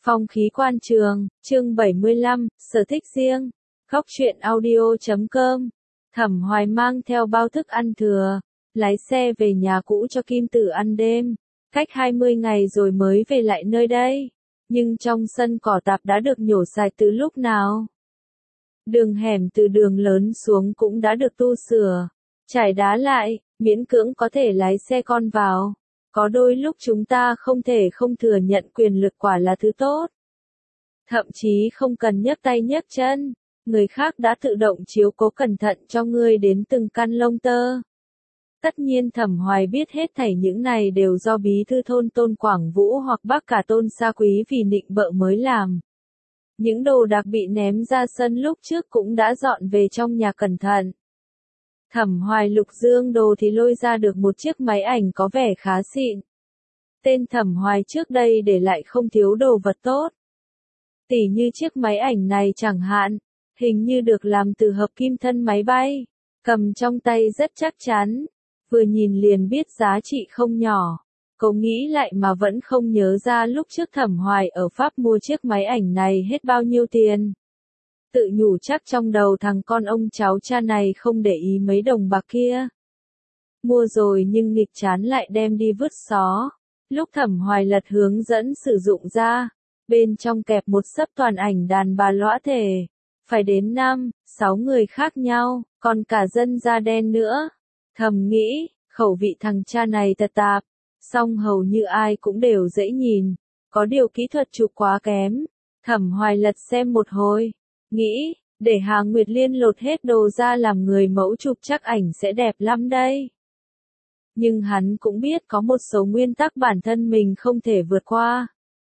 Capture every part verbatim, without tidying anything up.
Phong khí quan trường, chương bảy mươi lăm, sở thích riêng. Góc truyện audio chấm com. Thẩm Hoài mang theo bao thức ăn thừa, lái xe về nhà cũ cho Kim Tử ăn đêm. Cách hai mươi ngày rồi mới về lại nơi đây. Nhưng trong sân cỏ tạp đã được nhổ sạch từ lúc nào. Đường hẻm từ đường lớn xuống cũng đã được tu sửa, trải đá lại, miễn cưỡng có thể lái xe con vào. Có đôi lúc chúng ta không thể không thừa nhận quyền lực quả là thứ tốt. Thậm chí không cần nhấc tay nhấc chân, người khác đã tự động chiếu cố cẩn thận cho ngươi đến từng căn lông tơ. Tất nhiên Thẩm Hoài biết hết thảy những này đều do bí thư thôn Tôn Quảng Vũ hoặc bác cả Tôn Sa Quý vì nịnh bợ mới làm. Những đồ đạc bị ném ra sân lúc trước cũng đã dọn về trong nhà cẩn thận. Thẩm Hoài lục dương đồ thì lôi ra được một chiếc máy ảnh có vẻ khá xịn. Tên Thẩm Hoài trước đây để lại không thiếu đồ vật tốt. Tỉ như chiếc máy ảnh này chẳng hạn, hình như được làm từ hợp kim thân máy bay, cầm trong tay rất chắc chắn, vừa nhìn liền biết giá trị không nhỏ. Cậu nghĩ lại mà vẫn không nhớ ra lúc trước Thẩm Hoài ở Pháp mua chiếc máy ảnh này hết bao nhiêu tiền. Tự nhủ chắc trong đầu thằng con ông cháu cha này không để ý mấy đồng bạc kia. Mua rồi nhưng nghịch chán lại đem đi vứt xó. Lúc Thẩm Hoài lật hướng dẫn sử dụng ra, bên trong kẹp một xấp toàn ảnh đàn bà lõa thể. Phải đến năm, sáu người khác nhau, còn cả dân da đen nữa. Thầm nghĩ, khẩu vị thằng cha này thật tạp. Song hầu như ai cũng đều dễ nhìn. Có điều kỹ thuật chụp quá kém. Thẩm Hoài lật xem một hồi. Nghĩ, để Hà Nguyệt Liên lột hết đồ ra làm người mẫu chụp chắc ảnh sẽ đẹp lắm đây. Nhưng hắn cũng biết có một số nguyên tắc bản thân mình không thể vượt qua.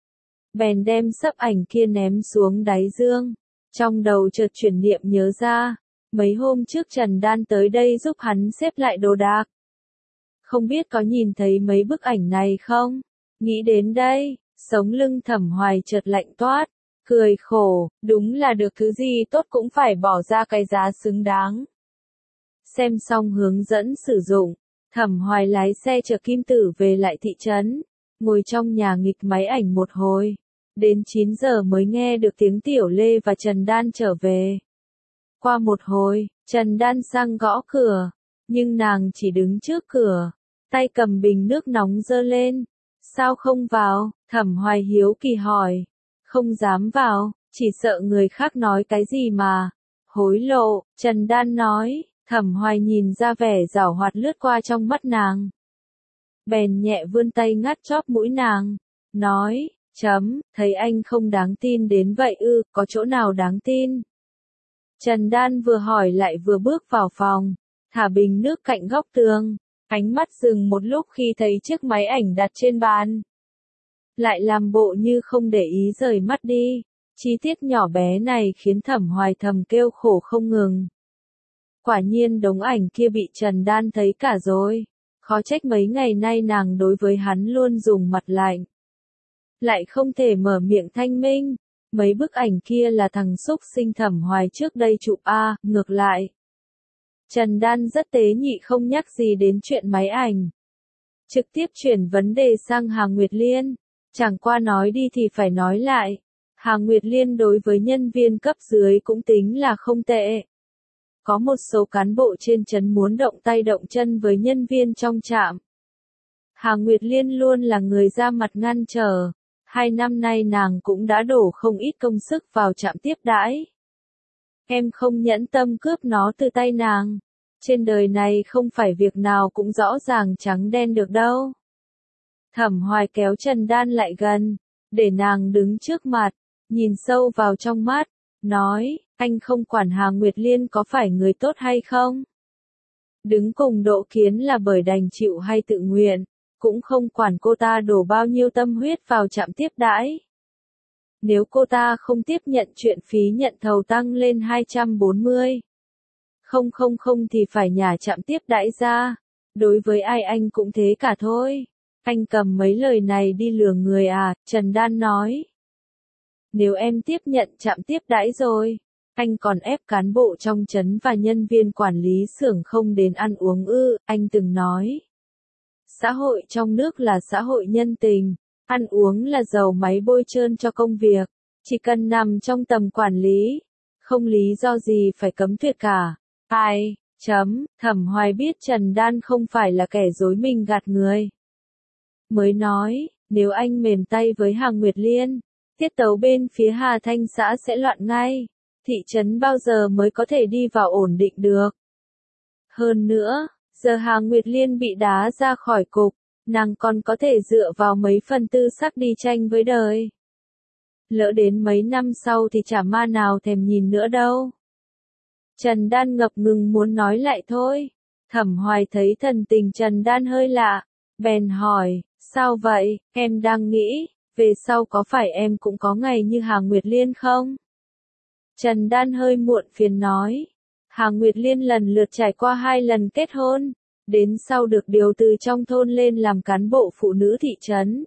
Bèn đem xấp ảnh kia ném xuống đáy dương. Trong đầu chợt chuyển niệm nhớ ra, mấy hôm trước Trần Đan tới đây giúp hắn xếp lại đồ đạc. Không biết có nhìn thấy mấy bức ảnh này không? Nghĩ đến đây, sống lưng Thẩm Hoài chợt lạnh toát. Cười khổ, đúng là được thứ gì tốt cũng phải bỏ ra cái giá xứng đáng. Xem xong hướng dẫn sử dụng, Thẩm Hoài lái xe chở Kim Tử về lại thị trấn, ngồi trong nhà nghịch máy ảnh một hồi. Đến chín giờ mới nghe được tiếng Tiểu Lê và Trần Đan trở về. Qua một hồi, Trần Đan sang gõ cửa, nhưng nàng chỉ đứng trước cửa, tay cầm bình nước nóng giơ lên. Sao không vào? Thẩm Hoài hiếu kỳ hỏi. Không dám vào, chỉ sợ người khác nói cái gì mà. Hối lộ, Trần Đan nói. Thẩm Hoài nhìn ra vẻ giảo hoạt lướt qua trong mắt nàng. Bèn nhẹ vươn tay ngắt chóp mũi nàng. Nói, chấm, thấy anh không đáng tin đến vậy ư, có chỗ nào đáng tin? Trần Đan vừa hỏi lại vừa bước vào phòng, thả bình nước cạnh góc tường. Ánh mắt dừng một lúc khi thấy chiếc máy ảnh đặt trên bàn. Lại làm bộ như không để ý rời mắt đi. Chi tiết nhỏ bé này khiến Thẩm Hoài thầm kêu khổ không ngừng. Quả nhiên đống ảnh kia bị Trần Đan thấy cả rồi. Khó trách mấy ngày nay nàng đối với hắn luôn dùng mặt lạnh. Lại không thể mở miệng thanh minh. Mấy bức ảnh kia là thằng xúc sinh Thẩm Hoài trước đây chụp a, ngược lại. Trần Đan rất tế nhị không nhắc gì đến chuyện máy ảnh. Trực tiếp chuyển vấn đề sang Hà Nguyệt Liên. Chẳng qua nói đi thì phải nói lại. Hà Nguyệt Liên đối với nhân viên cấp dưới cũng tính là không tệ. Có một số cán bộ trên trấn muốn động tay động chân với nhân viên trong trạm. Hà Nguyệt Liên luôn là người ra mặt ngăn trở. Hai năm nay nàng cũng đã đổ không ít công sức vào trạm tiếp đãi. Em không nhẫn tâm cướp nó từ tay nàng. Trên đời này không phải việc nào cũng rõ ràng trắng đen được đâu. Thẩm Hoài kéo Trần Đan lại gần, để nàng đứng trước mặt, nhìn sâu vào trong mắt, nói, anh không quản Hà Nguyệt Liên có phải người tốt hay không? Đứng cùng Đỗ Kiến là bởi đành chịu hay tự nguyện, cũng không quản cô ta đổ bao nhiêu tâm huyết vào trạm tiếp đãi. Nếu cô ta không tiếp nhận chuyện phí nhận thầu tăng lên hai trăm bốn mươi. Không không không thì phải nhả trạm tiếp đãi ra. Đối với ai anh cũng thế cả thôi. Anh cầm mấy lời này đi lừa người à, Trần Đan nói. Nếu em tiếp nhận trạm tiếp đãi rồi, anh còn ép cán bộ trong trấn và nhân viên quản lý xưởng không đến ăn uống ư, anh từng nói. Xã hội trong nước là xã hội nhân tình, Ăn uống là dầu máy bôi trơn cho công việc, chỉ cần nằm trong tầm quản lý, không lý do gì phải cấm tuyệt cả. Ai, chấm, Thẩm Hoài biết Trần Đan không phải là kẻ dối mình gạt người. Mới nói, nếu anh mềm tay với Hà Nguyệt Liên, tiết tấu bên phía Hà Thanh xã sẽ loạn ngay, thị trấn bao giờ mới có thể đi vào ổn định được. Hơn nữa, giờ Hà Nguyệt Liên bị đá ra khỏi cục, nàng còn có thể dựa vào mấy phần tư sắc đi tranh với đời. Lỡ đến mấy năm sau thì chả ma nào thèm nhìn nữa đâu. Trần Đan ngập ngừng muốn nói lại thôi. Thẩm Hoài thấy thần tình Trần Đan hơi lạ, bèn hỏi, sao vậy, em đang nghĩ, về sau có phải em cũng có ngày như Hà Nguyệt Liên không? Trần Đan hơi muộn phiền nói, Hà Nguyệt Liên lần lượt trải qua hai lần kết hôn, đến sau được điều từ trong thôn lên làm cán bộ phụ nữ thị trấn.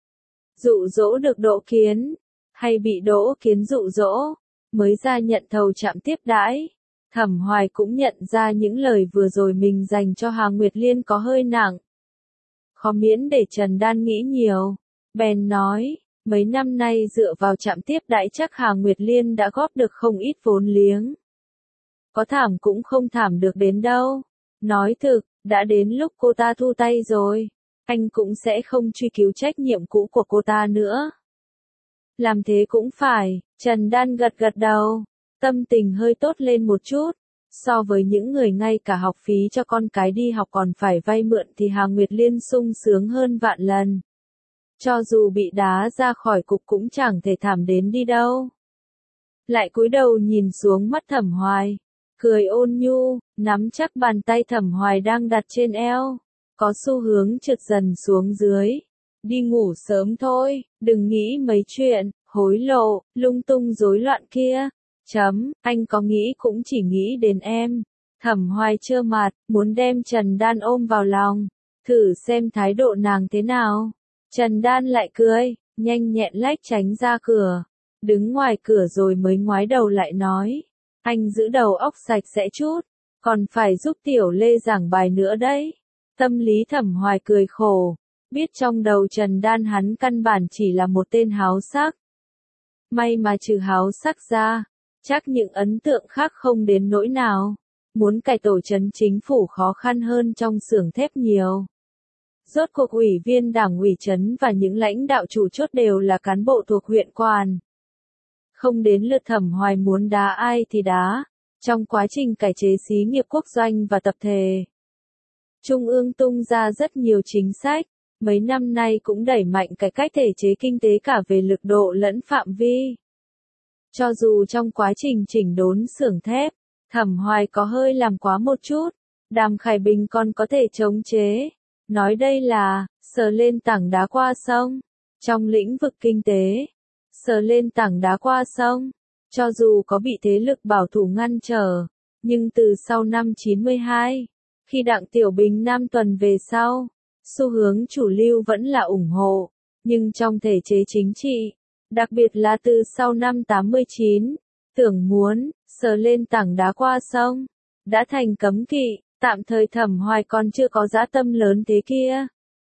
Dụ dỗ được Đỗ Kiến, hay bị Đỗ Kiến dụ dỗ, mới ra nhận thầu trạm tiếp đãi. Thẩm Hoài cũng nhận ra những lời vừa rồi mình dành cho Hà Nguyệt Liên có hơi nặng. Khó miễn để Trần Đan nghĩ nhiều, bèn nói, mấy năm nay dựa vào trạm tiếp đãi chắc Hà Nguyệt Liên đã góp được không ít vốn liếng. Có thảm cũng không thảm được đến đâu. Nói thực, đã đến lúc cô ta thu tay rồi, anh cũng sẽ không truy cứu trách nhiệm cũ của cô ta nữa. Làm thế cũng phải, Trần Đan gật gật đầu, tâm tình hơi tốt lên một chút. So với những người ngay cả học phí cho con cái đi học còn phải vay mượn thì Hà Nguyệt Liên sung sướng hơn vạn lần. Cho dù bị đá ra khỏi cục cũng chẳng thể thảm đến đi đâu. Lại cúi đầu nhìn xuống mắt Thẩm Hoài, cười ôn nhu, nắm chắc bàn tay Thẩm Hoài đang đặt trên eo, có xu hướng trượt dần xuống dưới. Đi ngủ sớm thôi, đừng nghĩ mấy chuyện, hối lộ, lung tung rối loạn kia. Chấm, anh có nghĩ cũng chỉ nghĩ đến em. Thẩm Hoài trơ mặt, muốn đem Trần Đan ôm vào lòng, thử xem thái độ nàng thế nào. Trần Đan lại cười, nhanh nhẹn lách tránh ra cửa, đứng ngoài cửa rồi mới ngoái đầu lại nói, anh giữ đầu óc sạch sẽ chút, còn phải giúp Tiểu Lê giảng bài nữa đấy. Tâm lý Thẩm Hoài cười khổ, biết trong đầu Trần Đan hắn căn bản chỉ là một tên háo sắc. May mà trừ háo sắc ra, chắc những ấn tượng khác không đến nỗi nào. Muốn cải tổ trấn chính phủ khó khăn hơn trong xưởng thép nhiều. Rốt cuộc ủy viên đảng ủy trấn và những lãnh đạo chủ chốt đều là cán bộ thuộc huyện Quan. Không đến lượt Thẩm Hoài muốn đá ai thì đá, trong quá trình cải chế xí nghiệp quốc doanh và tập thể. Trung ương tung ra rất nhiều chính sách, mấy năm nay cũng đẩy mạnh cải cách thể chế kinh tế cả về lực độ lẫn phạm vi. Cho dù trong quá trình chỉnh đốn xưởng thép, Thẩm Hoài có hơi làm quá một chút, Đàm Khải Bình còn có thể chống chế. Nói đây là, sờ lên tảng đá qua sông. Trong lĩnh vực kinh tế, sờ lên tảng đá qua sông, cho dù có bị thế lực bảo thủ ngăn trở, nhưng từ sau năm chín mươi hai, khi Đặng Tiểu Bình Nam tuần về sau, xu hướng chủ lưu vẫn là ủng hộ, nhưng trong thể chế chính trị, đặc biệt là từ sau năm tám mươi chín, tưởng muốn, sờ lên tảng đá qua sông, đã thành cấm kỵ, tạm thời Thẩm Hoài còn chưa có dã tâm lớn thế kia.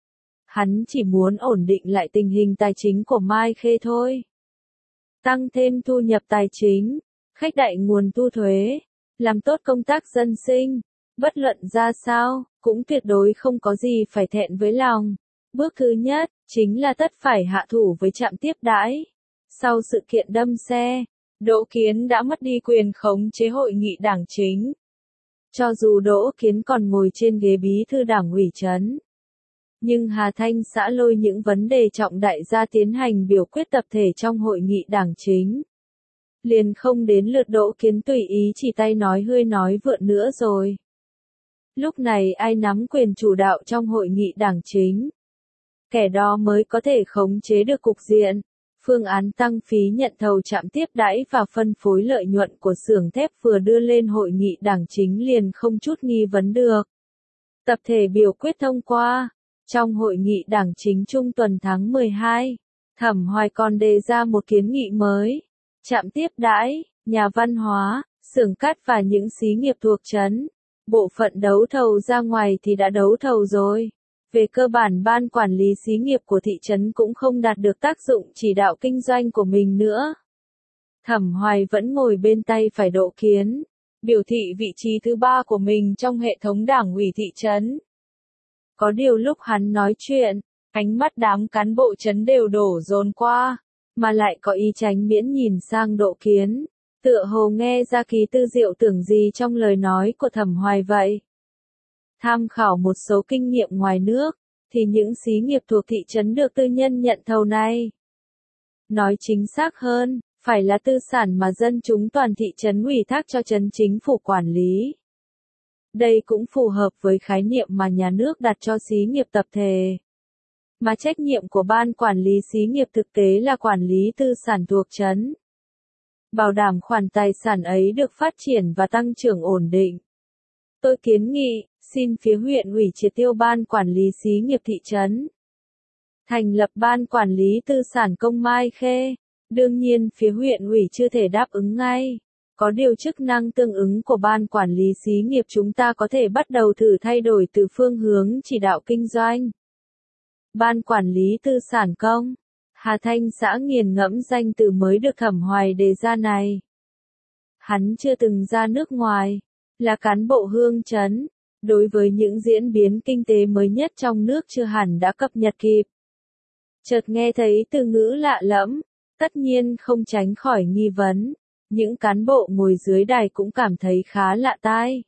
Hắn chỉ muốn ổn định lại tình hình tài chính của Mai Khê thôi. Tăng thêm thu nhập tài chính, khách đại nguồn thu thuế, làm tốt công tác dân sinh, bất luận ra sao, cũng tuyệt đối không có gì phải thẹn với lòng. Bước thứ nhất, chính là tất phải hạ thủ với trạm tiếp đãi. Sau sự kiện đâm xe, Đỗ Kiến đã mất đi quyền khống chế hội nghị đảng chính. Cho dù Đỗ Kiến còn ngồi trên ghế bí thư đảng ủy trấn, nhưng Hà Thanh xã lôi những vấn đề trọng đại ra tiến hành biểu quyết tập thể trong hội nghị đảng chính. Liền không đến lượt Đỗ Kiến tùy ý chỉ tay nói hơi nói vượn nữa rồi. Lúc này ai nắm quyền chủ đạo trong hội nghị đảng chính? Kẻ đó mới có thể khống chế được cục diện. Phương án tăng phí nhận thầu trạm tiếp đãi và phân phối lợi nhuận của xưởng thép vừa đưa lên hội nghị đảng chính liền không chút nghi vấn được. Tập thể biểu quyết thông qua. Trong hội nghị đảng chính trung tuần tháng mười hai, Thẩm Hoài còn đề ra một kiến nghị mới. Trạm tiếp đãi, nhà văn hóa, xưởng cát và những xí nghiệp thuộc trấn. Bộ phận đấu thầu ra ngoài thì đã đấu thầu rồi. Về cơ bản ban quản lý xí nghiệp của thị trấn cũng không đạt được tác dụng chỉ đạo kinh doanh của mình nữa. Thẩm Hoài vẫn ngồi bên tay phải Đỗ Kiến, biểu thị vị trí thứ ba của mình trong hệ thống đảng ủy thị trấn. Có điều lúc hắn nói chuyện, ánh mắt đám cán bộ trấn đều đổ dồn qua, mà lại có ý tránh miễn nhìn sang Đỗ Kiến, tựa hồ nghe ra ký tư diệu tưởng gì trong lời nói của Thẩm Hoài vậy. Tham khảo một số kinh nghiệm ngoài nước, thì những xí nghiệp thuộc thị trấn được tư nhân nhận thầu này. Nói chính xác hơn, phải là tư sản mà dân chúng toàn thị trấn ủy thác cho trấn chính phủ quản lý. Đây cũng phù hợp với khái niệm mà nhà nước đặt cho xí nghiệp tập thể. Mà trách nhiệm của ban quản lý xí nghiệp thực tế là quản lý tư sản thuộc trấn. Bảo đảm khoản tài sản ấy được phát triển và tăng trưởng ổn định. Tôi kiến nghị, xin phía huyện ủy triệt tiêu ban quản lý xí nghiệp thị trấn. Thành lập ban quản lý tư sản công Mai Khê. Đương nhiên phía huyện ủy chưa thể đáp ứng ngay. Có điều chức năng tương ứng của ban quản lý xí nghiệp chúng ta có thể bắt đầu thử thay đổi từ phương hướng chỉ đạo kinh doanh. Ban quản lý tư sản công. Hà Thanh xã nghiền ngẫm danh từ mới được Thẩm Hoài đề ra này. Hắn chưa từng ra nước ngoài, là cán bộ hương trấn, đối với những diễn biến kinh tế mới nhất trong nước chưa hẳn đã cập nhật kịp. Chợt nghe thấy từ ngữ lạ lẫm, tất nhiên không tránh khỏi nghi vấn, những cán bộ ngồi dưới đài cũng cảm thấy khá lạ tai.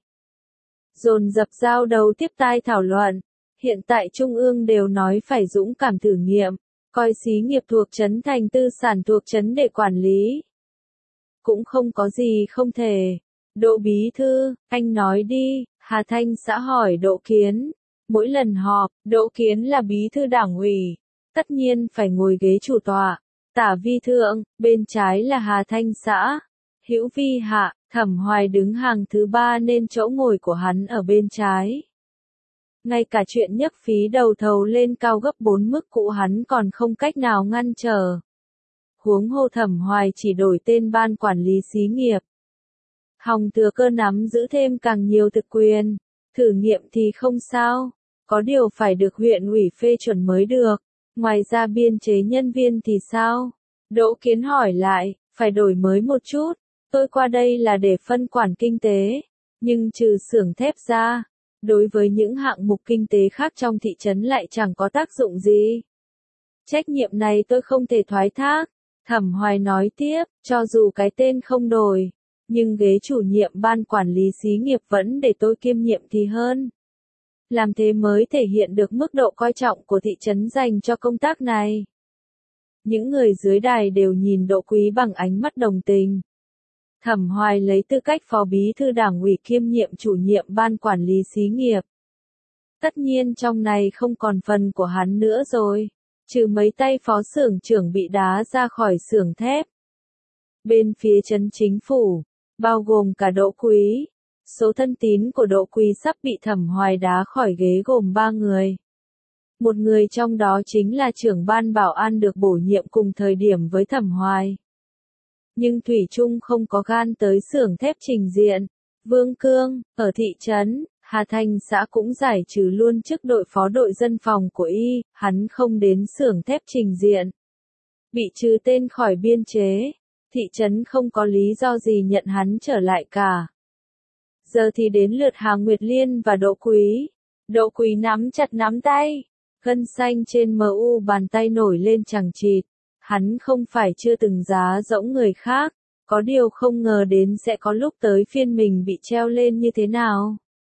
Dồn dập giao đầu tiếp tai thảo luận, hiện tại Trung ương đều nói phải dũng cảm thử nghiệm, coi xí nghiệp thuộc trấn thành tư sản thuộc trấn để quản lý. Cũng không có gì không thể. Đỗ bí thư, anh nói đi, Hà Thanh xã hỏi Đỗ Kiến. Mỗi lần họp, Đỗ Kiến là bí thư đảng ủy, tất nhiên phải ngồi ghế chủ tọa. Tả vi thượng, bên trái là Hà Thanh xã. Hữu vi hạ, Thẩm Hoài đứng hàng thứ ba nên chỗ ngồi của hắn ở bên trái. Ngay cả chuyện nhấc phí đầu thầu lên cao gấp bốn mức cũ hắn còn không cách nào ngăn trở. Huống hồ Thẩm Hoài chỉ đổi tên ban quản lý xí nghiệp. Hòng thừa cơ nắm giữ thêm càng nhiều thực quyền, thử nghiệm thì không sao, có điều phải được huyện ủy phê chuẩn mới được, ngoài ra biên chế nhân viên thì sao? Đỗ Kiến hỏi lại, phải đổi mới một chút, tôi qua đây là để phân quản kinh tế, nhưng trừ xưởng thép ra, đối với những hạng mục kinh tế khác trong thị trấn lại chẳng có tác dụng gì. Trách nhiệm này tôi không thể thoái thác, Thẩm Hoài nói tiếp, cho dù cái tên không đổi. Nhưng ghế chủ nhiệm ban quản lý xí nghiệp vẫn để tôi kiêm nhiệm thì hơn. Làm thế mới thể hiện được mức độ coi trọng của thị trấn dành cho công tác này. Những người dưới đài đều nhìn Đỗ Quý bằng ánh mắt đồng tình. Thẩm Hoài lấy tư cách phó bí thư đảng ủy kiêm nhiệm chủ nhiệm ban quản lý xí nghiệp. Tất nhiên trong này không còn phần của hắn nữa rồi, trừ mấy tay phó xưởng trưởng bị đá ra khỏi xưởng thép. Bên phía trấn chính phủ, bao gồm cả Đỗ Quý. Số thân tín của Đỗ Quý sắp bị Thẩm Hoài đá khỏi ghế gồm ba người. Một người trong đó chính là trưởng ban bảo an được bổ nhiệm cùng thời điểm với Thẩm Hoài. Nhưng Thủy Trung không có gan tới xưởng thép trình diện. Vương Cương, ở thị trấn, Hà Thanh xã cũng giải trừ luôn chức đội phó đội dân phòng của y, hắn không đến xưởng thép trình diện. Bị trừ tên khỏi biên chế. Thị trấn không có lý do gì nhận hắn trở lại cả. Giờ thì đến lượt Hà Nguyệt Liên và Đỗ Quý. Đỗ Quý nắm chặt nắm tay. Gân xanh trên mờ u bàn tay nổi lên chằng chịt. Hắn không phải chưa từng giá rỗng người khác. Có điều không ngờ đến sẽ có lúc tới phiên mình bị treo lên như thế nào.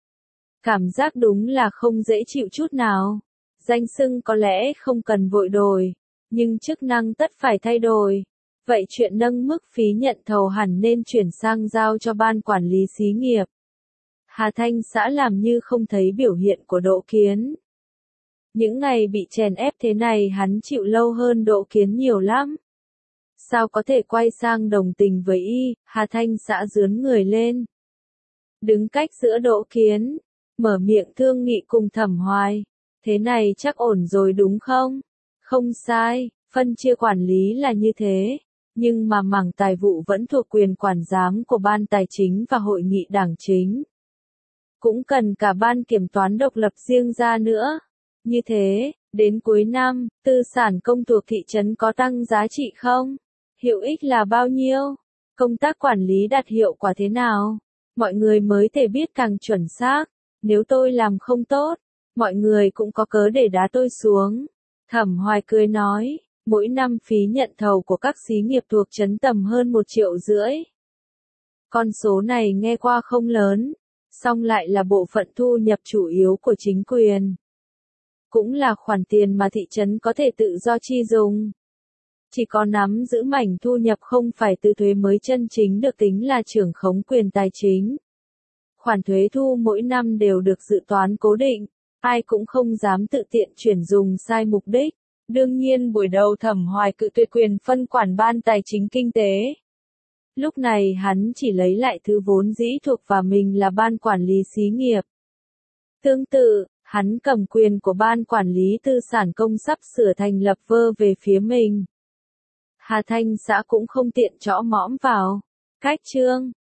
Cảm giác đúng là không dễ chịu chút nào. Danh xưng có lẽ không cần vội đổi. Nhưng chức năng tất phải thay đổi. Vậy chuyện nâng mức phí nhận thầu hẳn nên chuyển sang giao cho ban quản lý xí nghiệp. Hà Thanh xã làm như không thấy biểu hiện của Đỗ Kiến. Những ngày bị chèn ép thế này hắn chịu lâu hơn Đỗ Kiến nhiều lắm. Sao có thể quay sang đồng tình với y, Hà Thanh xã dướn người lên. Đứng cách giữa Đỗ Kiến, mở miệng thương nghị cùng Thẩm Hoài. Thế này chắc ổn rồi đúng không? Không sai, phân chia quản lý là như thế. Nhưng mà mảng tài vụ vẫn thuộc quyền quản giám của ban tài chính và hội nghị đảng chính. Cũng cần cả ban kiểm toán độc lập riêng ra nữa. Như thế, đến cuối năm, tư sản công thuộc thị trấn có tăng giá trị không? Hiệu ích là bao nhiêu? Công tác quản lý đạt hiệu quả thế nào? Mọi người mới thể biết càng chuẩn xác. Nếu tôi làm không tốt, mọi người cũng có cớ để đá tôi xuống. Thẩm Hoài cười nói, mỗi năm phí nhận thầu của các xí nghiệp thuộc trấn tầm hơn một triệu rưỡi. Con số này nghe qua không lớn, song lại là bộ phận thu nhập chủ yếu của chính quyền. Cũng là khoản tiền mà thị trấn có thể tự do chi dùng. Chỉ có nắm giữ mảnh thu nhập không phải từ thuế mới chân chính được tính là trưởng khống quyền tài chính. Khoản thuế thu mỗi năm đều được dự toán cố định, ai cũng không dám tự tiện chuyển dùng sai mục đích. Đương nhiên buổi đầu Thẩm Hoài cự tuyệt quyền phân quản ban tài chính kinh tế. Lúc này hắn chỉ lấy lại thứ vốn dĩ thuộc vào mình là ban quản lý xí nghiệp. Tương tự, hắn cầm quyền của ban quản lý tư sản công sắp sửa thành lập vơ về phía mình. Hà Thanh xã cũng không tiện chõ mõm vào. Cách chương